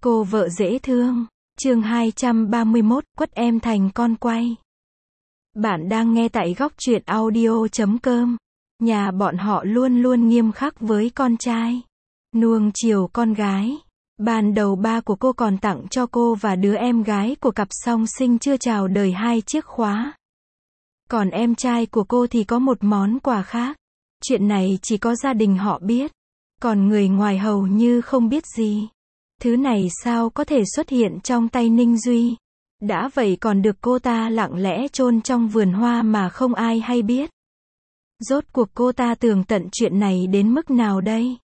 Cô vợ dễ thương. Chương 231, quất em thành con quay. Bạn đang nghe tại góc truyện audio.com. Nhà bọn họ luôn luôn nghiêm khắc với con trai, nuông chiều con gái. Ban đầu ba của cô còn tặng cho cô và đứa em gái của cặp song sinh chưa chào đời 2 chiếc khóa. Còn em trai của cô thì có một món quà khác. Chuyện này chỉ có gia đình họ biết, còn người ngoài hầu như không biết gì. Thứ này sao có thể xuất hiện trong tay Ninh Duy? Đã vậy còn được cô ta lặng lẽ chôn trong vườn hoa mà không ai hay biết. Rốt cuộc cô ta tường tận chuyện này đến mức nào đây?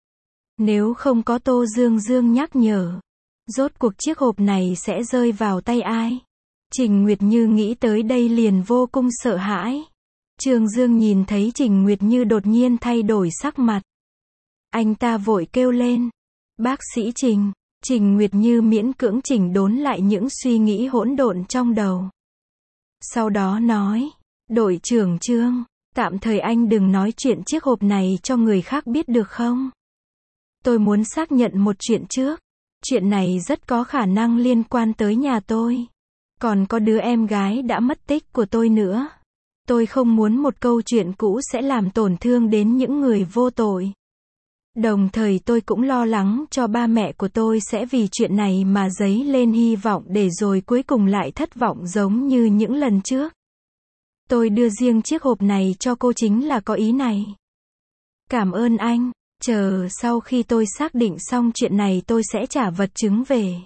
Nếu không có Tô Dương Dương nhắc nhở, rốt cuộc chiếc hộp này sẽ rơi vào tay ai? Trình Nguyệt Như nghĩ tới đây liền vô cùng sợ hãi. Trương Dương nhìn thấy Trình Nguyệt Như đột nhiên thay đổi sắc mặt. Anh ta vội kêu lên. Bác sĩ Trình. Trình Nguyệt Như miễn cưỡng chỉnh đốn lại những suy nghĩ hỗn độn trong đầu. Sau đó nói, đội trưởng Trương, tạm thời anh đừng nói chuyện chiếc hộp này cho người khác biết được không? Tôi muốn xác nhận một chuyện trước. Chuyện này rất có khả năng liên quan tới nhà tôi. Còn có đứa em gái đã mất tích của tôi nữa. Tôi không muốn một câu chuyện cũ sẽ làm tổn thương đến những người vô tội. Đồng thời tôi cũng lo lắng cho ba mẹ của tôi sẽ vì chuyện này mà dấy lên hy vọng để rồi cuối cùng lại thất vọng giống như những lần trước. Tôi đưa riêng chiếc hộp này cho cô chính là có ý này. Cảm ơn anh, chờ sau khi tôi xác định xong chuyện này tôi sẽ trả vật chứng về.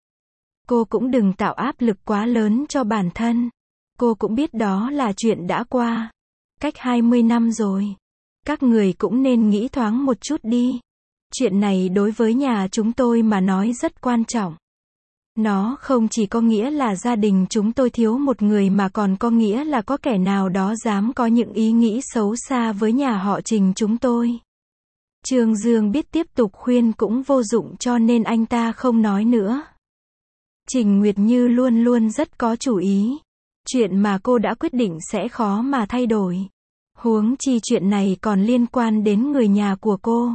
Cô cũng đừng tạo áp lực quá lớn cho bản thân. Cô cũng biết đó là chuyện đã qua. Cách 20 năm rồi. Các người cũng nên nghĩ thoáng một chút đi. Chuyện này đối với nhà chúng tôi mà nói rất quan trọng. Nó không chỉ có nghĩa là gia đình chúng tôi thiếu một người mà còn có nghĩa là có kẻ nào đó dám có những ý nghĩ xấu xa với nhà họ Trình chúng tôi. Trương Dương biết tiếp tục khuyên cũng vô dụng cho nên anh ta không nói nữa. Trình Nguyệt Như luôn luôn rất có chủ ý. Chuyện mà cô đã quyết định sẽ khó mà thay đổi. Huống chi chuyện này còn liên quan đến người nhà của cô.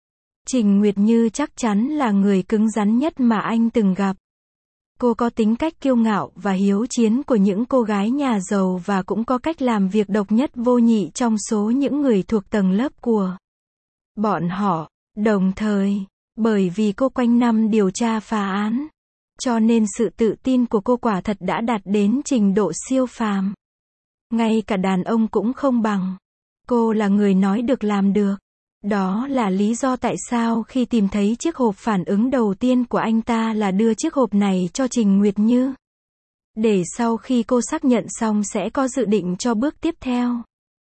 Trình Nguyệt Như chắc chắn là người cứng rắn nhất mà anh từng gặp. Cô có tính cách kiêu ngạo và hiếu chiến của những cô gái nhà giàu và cũng có cách làm việc độc nhất vô nhị trong số những người thuộc tầng lớp của bọn họ. Đồng thời, bởi vì cô quanh năm điều tra phá án, cho nên sự tự tin của cô quả thật đã đạt đến trình độ siêu phàm. Ngay cả đàn ông cũng không bằng. Cô là người nói được làm được. Đó là lý do tại sao khi tìm thấy chiếc hộp phản ứng đầu tiên của anh ta là đưa chiếc hộp này cho Trình Nguyệt Như. Để sau khi cô xác nhận xong sẽ có dự định cho bước tiếp theo.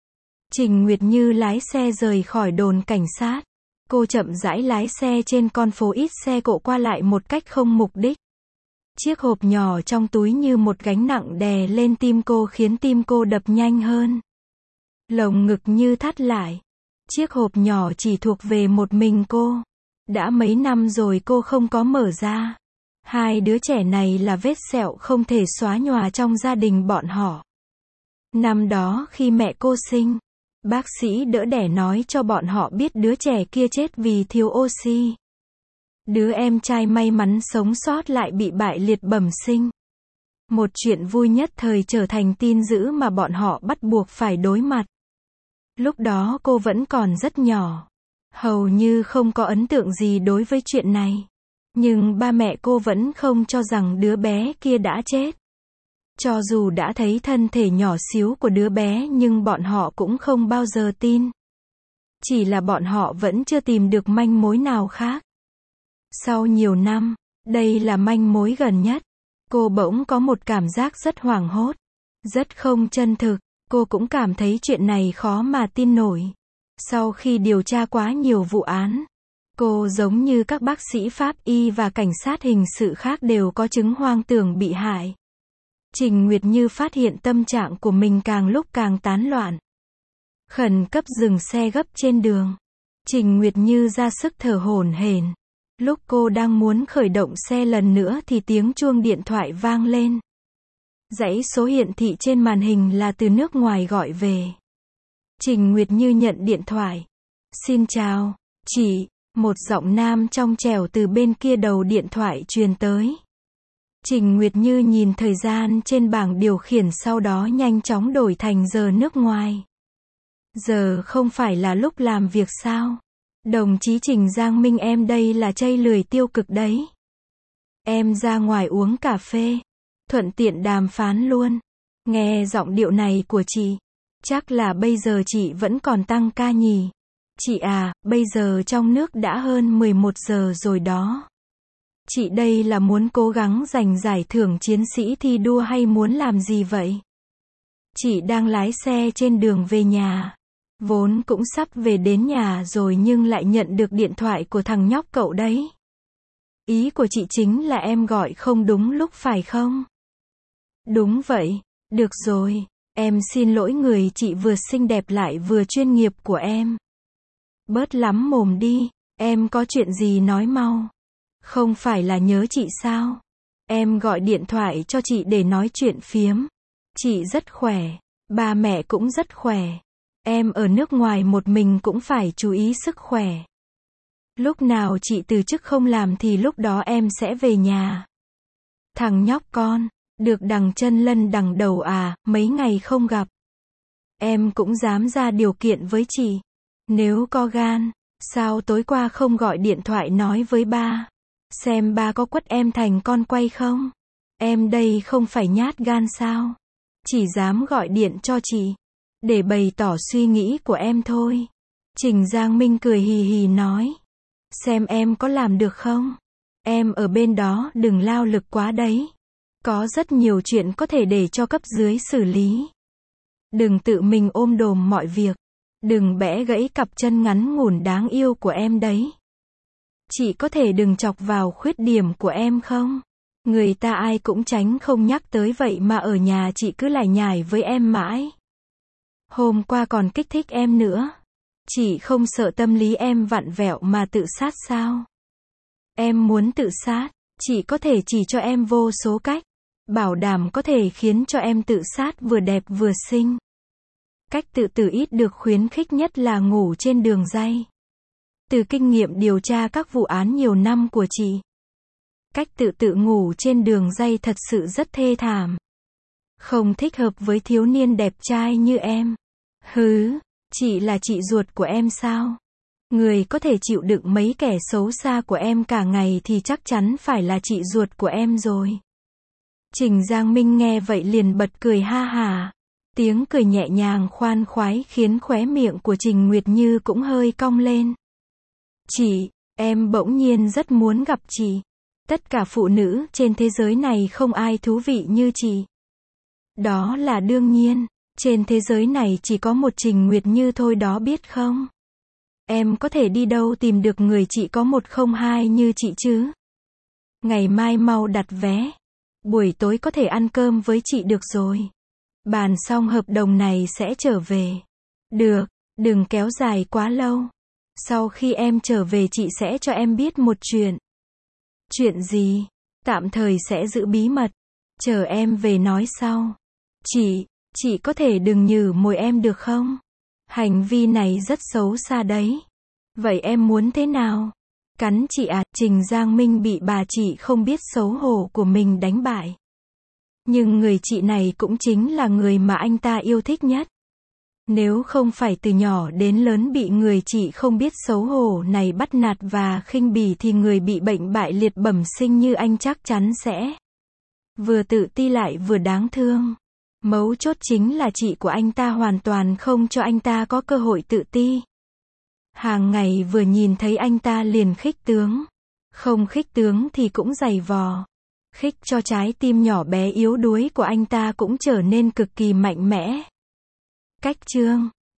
Trình Nguyệt Như lái xe rời khỏi đồn cảnh sát. Cô chậm rãi lái xe trên con phố ít xe cộ qua lại một cách không mục đích. Chiếc hộp nhỏ trong túi như một gánh nặng đè lên tim cô khiến tim cô đập nhanh hơn. Lồng ngực như thắt lại. Chiếc hộp nhỏ chỉ thuộc về một mình cô. Đã mấy năm rồi cô không có mở ra. Hai đứa trẻ này là vết sẹo không thể xóa nhòa trong gia đình bọn họ. Năm đó khi mẹ cô sinh, bác sĩ đỡ đẻ nói cho bọn họ biết đứa trẻ kia chết vì thiếu oxy. Đứa em trai may mắn sống sót lại bị bại liệt bẩm sinh. Một chuyện vui nhất thời trở thành tin dữ mà bọn họ bắt buộc phải đối mặt. Lúc đó cô vẫn còn rất nhỏ. Hầu như không có ấn tượng gì đối với chuyện này. Nhưng ba mẹ cô vẫn không cho rằng đứa bé kia đã chết. Cho dù đã thấy thân thể nhỏ xíu của đứa bé nhưng bọn họ cũng không bao giờ tin. Chỉ là bọn họ vẫn chưa tìm được manh mối nào khác. Sau nhiều năm, đây là manh mối gần nhất. Cô bỗng có một cảm giác rất hoảng hốt. Rất không chân thực. Cô cũng cảm thấy chuyện này khó mà tin nổi. Sau khi điều tra quá nhiều vụ án, cô giống như các bác sĩ pháp y và cảnh sát hình sự khác đều có chứng hoang tưởng bị hại. Trình Nguyệt Như phát hiện tâm trạng của mình càng lúc càng tán loạn. Khẩn cấp dừng xe gấp trên đường. Trình Nguyệt Như ra sức thở hổn hển. Lúc cô đang muốn khởi động xe lần nữa thì tiếng chuông điện thoại vang lên. Dãy số hiển thị trên màn hình là từ nước ngoài gọi về. Trình Nguyệt Như nhận điện thoại. Xin chào, chị, Một giọng nam trong trẻo từ bên kia đầu điện thoại truyền tới. Trình Nguyệt Như nhìn thời gian trên bảng điều khiển sau đó nhanh chóng đổi thành giờ nước ngoài. Giờ không phải là lúc làm việc sao? Đồng chí Trình Giang Minh em đây là chây lười tiêu cực đấy. Em ra ngoài uống cà phê. Thuận tiện đàm phán luôn. Nghe giọng điệu này của chị. Chắc là bây giờ chị vẫn còn tăng ca nhỉ? Chị à, bây giờ trong nước đã hơn 11 giờ rồi đó. Chị đây là muốn cố gắng giành giải thưởng chiến sĩ thi đua hay muốn làm gì vậy? Chị đang lái xe trên đường về nhà. Vốn cũng sắp về đến nhà rồi nhưng lại nhận được điện thoại của thằng nhóc cậu đấy. Ý của chị chính là em gọi không đúng lúc phải không? Đúng vậy. Được rồi. Em xin lỗi người chị vừa xinh đẹp lại vừa chuyên nghiệp của em. Bớt lắm mồm đi. Em có chuyện gì nói mau. Không phải là nhớ chị sao? Em gọi điện thoại cho chị để nói chuyện phiếm. Chị rất khỏe. Ba mẹ cũng rất khỏe. Em ở nước ngoài một mình cũng phải chú ý sức khỏe. Lúc nào chị từ chức không làm thì lúc đó em sẽ về nhà. Thằng nhóc con, được đằng chân lân đằng đầu à, mấy ngày không gặp. Em cũng dám ra điều kiện với chị. Nếu có gan, sao tối qua không gọi điện thoại nói với ba? Xem ba có quất em thành con quay không? Em đây không phải nhát gan sao? Chỉ dám gọi điện cho chị. Để bày tỏ suy nghĩ của em thôi. Trình Giang Minh cười hì hì nói. Xem em có làm được không? Em ở bên đó đừng lao lực quá đấy. Có rất nhiều chuyện có thể để cho cấp dưới xử lý. Đừng tự mình ôm đồm mọi việc. Đừng bẽ gãy cặp chân ngắn ngủn đáng yêu của em đấy. Chị có thể đừng chọc vào khuyết điểm của em không? Người ta ai cũng tránh không nhắc tới vậy mà ở nhà chị cứ lải nhải với em mãi. Hôm qua còn kích thích em nữa. Chị không sợ tâm lý em vặn vẹo mà tự sát sao? Em muốn tự sát, chị có thể chỉ cho em vô số cách. Bảo đảm có thể khiến cho em tự sát vừa đẹp vừa xinh. Cách tự tử ít được khuyến khích nhất là ngủ trên đường ray. Từ kinh nghiệm điều tra các vụ án nhiều năm của chị, cách tự tử ngủ trên đường ray thật sự rất thê thảm. Không thích hợp với thiếu niên đẹp trai như em. Hứ, chị là chị ruột của em sao? Người có thể chịu đựng mấy kẻ xấu xa của em cả ngày thì chắc chắn phải là chị ruột của em rồi. Trình Giang Minh nghe vậy liền bật cười ha hả. Tiếng cười nhẹ nhàng khoan khoái khiến khóe miệng của Trình Nguyệt Như cũng hơi cong lên. Chị, em bỗng nhiên rất muốn gặp chị. Tất cả phụ nữ trên thế giới này không ai thú vị như chị. Đó là đương nhiên. Trên thế giới này chỉ có một Trình Nguyệt Như thôi đó biết không? Em có thể đi đâu tìm được người chị có 102 như chị chứ? Ngày mai mau đặt vé. Buổi tối có thể ăn cơm với chị được rồi. Bàn xong hợp đồng này sẽ trở về. Được, đừng kéo dài quá lâu. Sau khi em trở về chị sẽ cho em biết một chuyện. Chuyện gì? Tạm thời sẽ giữ bí mật. Chờ em về nói sau. Chị có thể đừng nhử môi em được không? Hành vi này rất xấu xa đấy. Vậy em muốn thế nào? Cắn chị à? Trình Giang Minh bị bà chị không biết xấu hổ của mình đánh bại. Nhưng người chị này cũng chính là người mà anh ta yêu thích nhất. Nếu không phải từ nhỏ đến lớn bị người chị không biết xấu hổ này bắt nạt và khinh bỉ thì người bị bệnh bại liệt bẩm sinh như anh chắc chắn sẽ vừa tự ti lại vừa đáng thương. Mấu chốt chính là chị của anh ta hoàn toàn không cho anh ta có cơ hội tự ti. Hàng ngày vừa nhìn thấy anh ta liền khích tướng. Không khích tướng thì cũng giày vò. Khích cho trái tim nhỏ bé yếu đuối của anh ta cũng trở nên cực kỳ mạnh mẽ. Cách chương